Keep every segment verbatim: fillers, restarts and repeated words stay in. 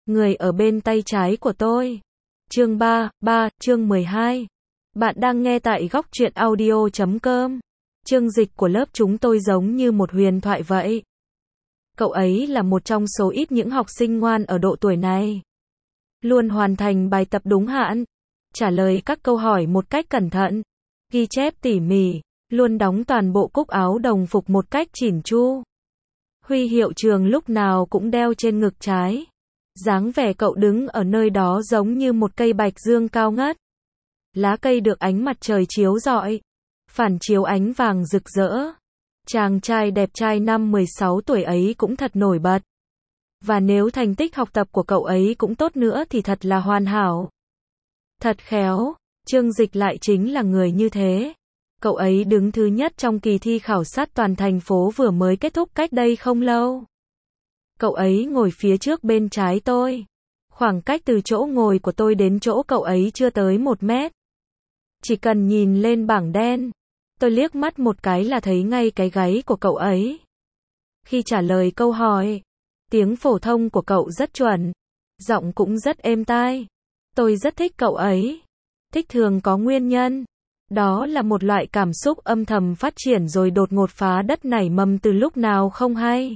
Người ở bên tay trái của tôi. Chương ba, ba, chương mười hai. Bạn đang nghe tại góc truyện audio chấm com. Chương Dịch của lớp chúng tôi giống như một huyền thoại vậy. Cậu ấy là một trong số ít những học sinh ngoan ở độ tuổi này. Luôn hoàn thành bài tập đúng hạn, trả lời các câu hỏi một cách cẩn thận, ghi chép tỉ mỉ, luôn đóng toàn bộ cúc áo đồng phục một cách chỉn chu. Huy hiệu trường lúc nào cũng đeo trên ngực trái. Dáng vẻ cậu đứng ở nơi đó giống như một cây bạch dương cao ngất. Lá cây được ánh mặt trời chiếu rọi, phản chiếu ánh vàng rực rỡ. Chàng trai đẹp trai năm mười sáu tuổi ấy cũng thật nổi bật. Và nếu thành tích học tập của cậu ấy cũng tốt nữa thì thật là hoàn hảo. Thật khéo, Trương Dịch lại chính là người như thế. Cậu ấy đứng thứ nhất trong kỳ thi khảo sát toàn thành phố vừa mới kết thúc cách đây không lâu. Cậu ấy ngồi phía trước bên trái tôi. Khoảng cách từ chỗ ngồi của tôi đến chỗ cậu ấy chưa tới một mét. Chỉ cần nhìn lên bảng đen, tôi liếc mắt một cái là thấy ngay cái gáy của cậu ấy. Khi trả lời câu hỏi, tiếng phổ thông của cậu rất chuẩn, giọng cũng rất êm tai. Tôi rất thích cậu ấy. Thích thường có nguyên nhân. Đó là một loại cảm xúc âm thầm phát triển rồi đột ngột phá đất nảy mầm từ lúc nào không hay.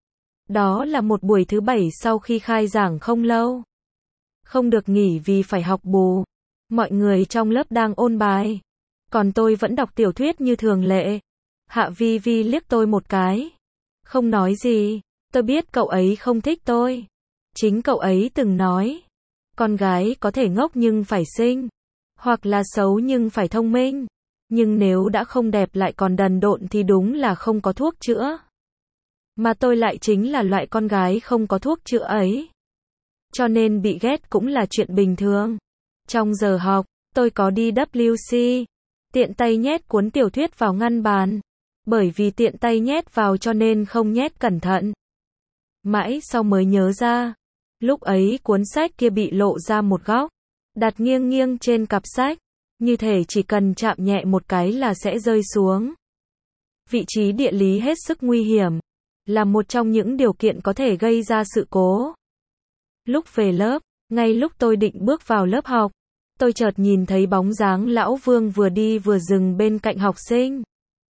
Đó là một buổi thứ bảy sau khi khai giảng không lâu. Không được nghỉ vì phải học bù. Mọi người trong lớp đang ôn bài. Còn tôi vẫn đọc tiểu thuyết như thường lệ. Hạ Vi Vi liếc tôi một cái. Không nói gì. Tôi biết cậu ấy không thích tôi. Chính cậu ấy từng nói. Con gái có thể ngốc nhưng phải xinh. Hoặc là xấu nhưng phải thông minh. Nhưng nếu đã không đẹp lại còn đần độn thì đúng là không có thuốc chữa. Mà tôi lại chính là loại con gái không có thuốc chữa ấy. Cho nên bị ghét cũng là chuyện bình thường. Trong giờ học, tôi có đi W C. Tiện tay nhét cuốn tiểu thuyết vào ngăn bàn. Bởi vì tiện tay nhét vào cho nên không nhét cẩn thận. Mãi sau mới nhớ ra. Lúc ấy cuốn sách kia bị lộ ra một góc. Đặt nghiêng nghiêng trên cặp sách. Như thể chỉ cần chạm nhẹ một cái là sẽ rơi xuống. Vị trí địa lý hết sức nguy hiểm. Là một trong những điều kiện có thể gây ra sự cố. Lúc về lớp, ngay lúc tôi định bước vào lớp học, tôi chợt nhìn thấy bóng dáng lão Vương vừa đi vừa dừng bên cạnh học sinh.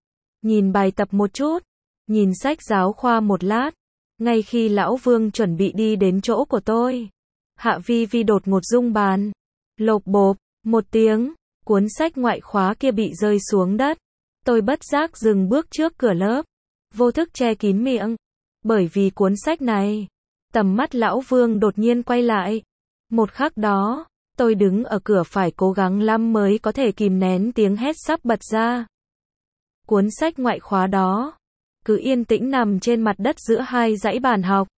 Nhìn bài tập một chút, nhìn sách giáo khoa một lát, ngay khi lão Vương chuẩn bị đi đến chỗ của tôi, Hạ Vi Vi đột ngột rung bàn. Lộp bộp, một tiếng, cuốn sách ngoại khóa kia bị rơi xuống đất. Tôi bất giác dừng bước trước cửa lớp, vô thức che kín miệng. Bởi vì cuốn sách này, tầm mắt lão Vương đột nhiên quay lại. Một khắc đó, tôi đứng ở cửa phải cố gắng lắm mới có thể kìm nén tiếng hét sắp bật ra. Cuốn sách ngoại khóa đó, cứ yên tĩnh nằm trên mặt đất giữa hai dãy bàn học.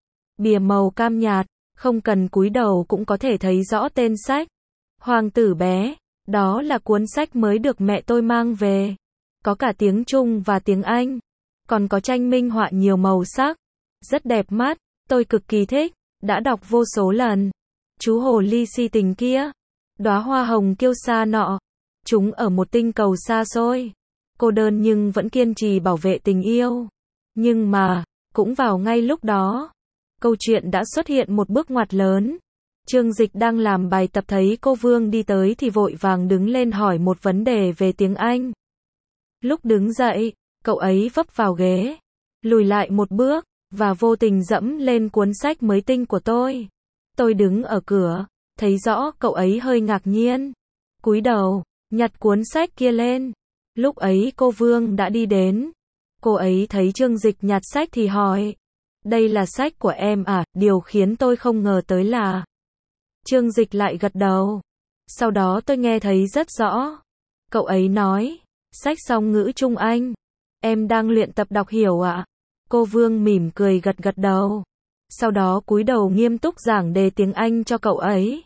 Bìa màu cam nhạt, không cần cúi đầu cũng có thể thấy rõ tên sách. Hoàng tử bé, đó là cuốn sách mới được mẹ tôi mang về. Có cả tiếng Trung và tiếng Anh. Còn có tranh minh họa nhiều màu sắc. Rất đẹp mắt, tôi cực kỳ thích, đã đọc vô số lần. Chú hồ ly si tình kia, đóa hoa hồng kiêu sa nọ. Chúng ở một tinh cầu xa xôi. Cô đơn nhưng vẫn kiên trì bảo vệ tình yêu. Nhưng mà, cũng vào ngay lúc đó, câu chuyện đã xuất hiện một bước ngoặt lớn. Trương Dịch đang làm bài tập thấy cô Vương đi tới thì vội vàng đứng lên hỏi một vấn đề về tiếng Anh. Lúc đứng dậy, cậu ấy vấp vào ghế, lùi lại một bước, và vô tình dẫm lên cuốn sách mới tinh của tôi. Tôi đứng ở cửa, thấy rõ cậu ấy hơi ngạc nhiên. Cúi đầu, nhặt cuốn sách kia lên. Lúc ấy cô Vương đã đi đến. Cô ấy thấy Trương Dịch nhặt sách thì hỏi. Đây là sách của em à? Điều khiến tôi không ngờ tới là Trương Dịch lại gật đầu. Sau đó tôi nghe thấy rất rõ. Cậu ấy nói, sách song ngữ Trung Anh. Em đang luyện tập đọc hiểu ạ? À? Cô Vương mỉm cười gật gật đầu. Sau đó cúi đầu nghiêm túc giảng đề tiếng Anh cho cậu ấy.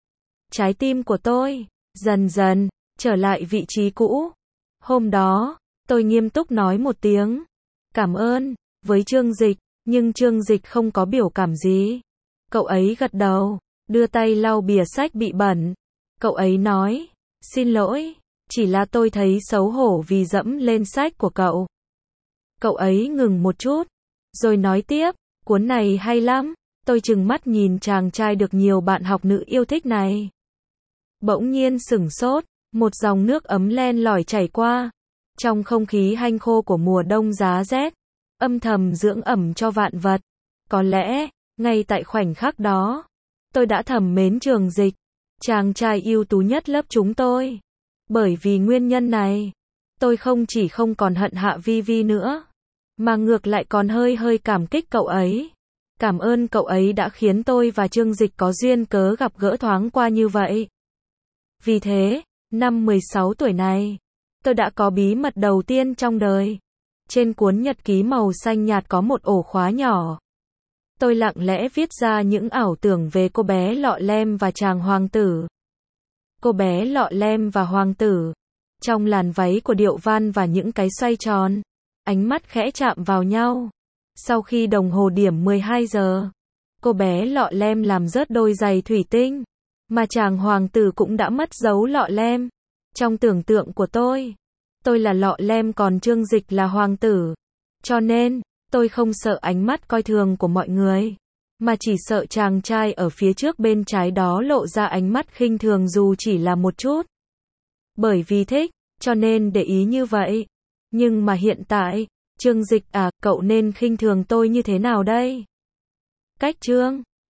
Trái tim của tôi, dần dần, trở lại vị trí cũ. Hôm đó, tôi nghiêm túc nói một tiếng. Cảm ơn, với Trương Dịch, nhưng Trương Dịch không có biểu cảm gì. Cậu ấy gật đầu, đưa tay lau bìa sách bị bẩn. Cậu ấy nói, xin lỗi, chỉ là tôi thấy xấu hổ vì dẫm lên sách của cậu. Cậu ấy ngừng một chút, rồi nói tiếp, cuốn này hay lắm, Tôi trừng mắt nhìn chàng trai được nhiều bạn học nữ yêu thích này. Bỗng nhiên sửng sốt, một dòng nước ấm len lỏi chảy qua. Trong không khí hanh khô của mùa đông giá rét, âm thầm dưỡng ẩm cho vạn vật. Có lẽ, ngay tại khoảnh khắc đó, tôi đã thầm mến Trường Dịch, chàng trai ưu tú nhất lớp chúng tôi. Bởi vì nguyên nhân này, tôi không chỉ không còn hận Hạ Vi Vi nữa, mà ngược lại còn hơi hơi cảm kích cậu ấy. Cảm ơn cậu ấy đã khiến tôi và Trương Dịch có duyên cớ gặp gỡ thoáng qua như vậy. Vì thế, năm mười sáu tuổi này, tôi đã có bí mật đầu tiên trong đời. Trên cuốn nhật ký màu xanh nhạt có một ổ khóa nhỏ. Tôi lặng lẽ viết ra những ảo tưởng về cô bé lọ lem và chàng hoàng tử. Cô bé lọ lem và hoàng tử, trong làn váy của điệu văn và những cái xoay tròn, ánh mắt khẽ chạm vào nhau. Sau khi đồng hồ điểm mười hai giờ, cô bé lọ lem làm rớt đôi giày thủy tinh, mà chàng hoàng tử cũng đã mất dấu lọ lem. Trong tưởng tượng của tôi, tôi là lọ lem còn Trương Dịch là hoàng tử. Cho nên, tôi không sợ ánh mắt coi thường của mọi người, mà chỉ sợ chàng trai ở phía trước bên trái đó lộ ra ánh mắt khinh thường dù chỉ là một chút. Bởi vì thích, cho nên để ý như vậy. Nhưng mà hiện tại, Trương Dịch à, cậu nên khinh thường tôi như thế nào đây? Cách Trương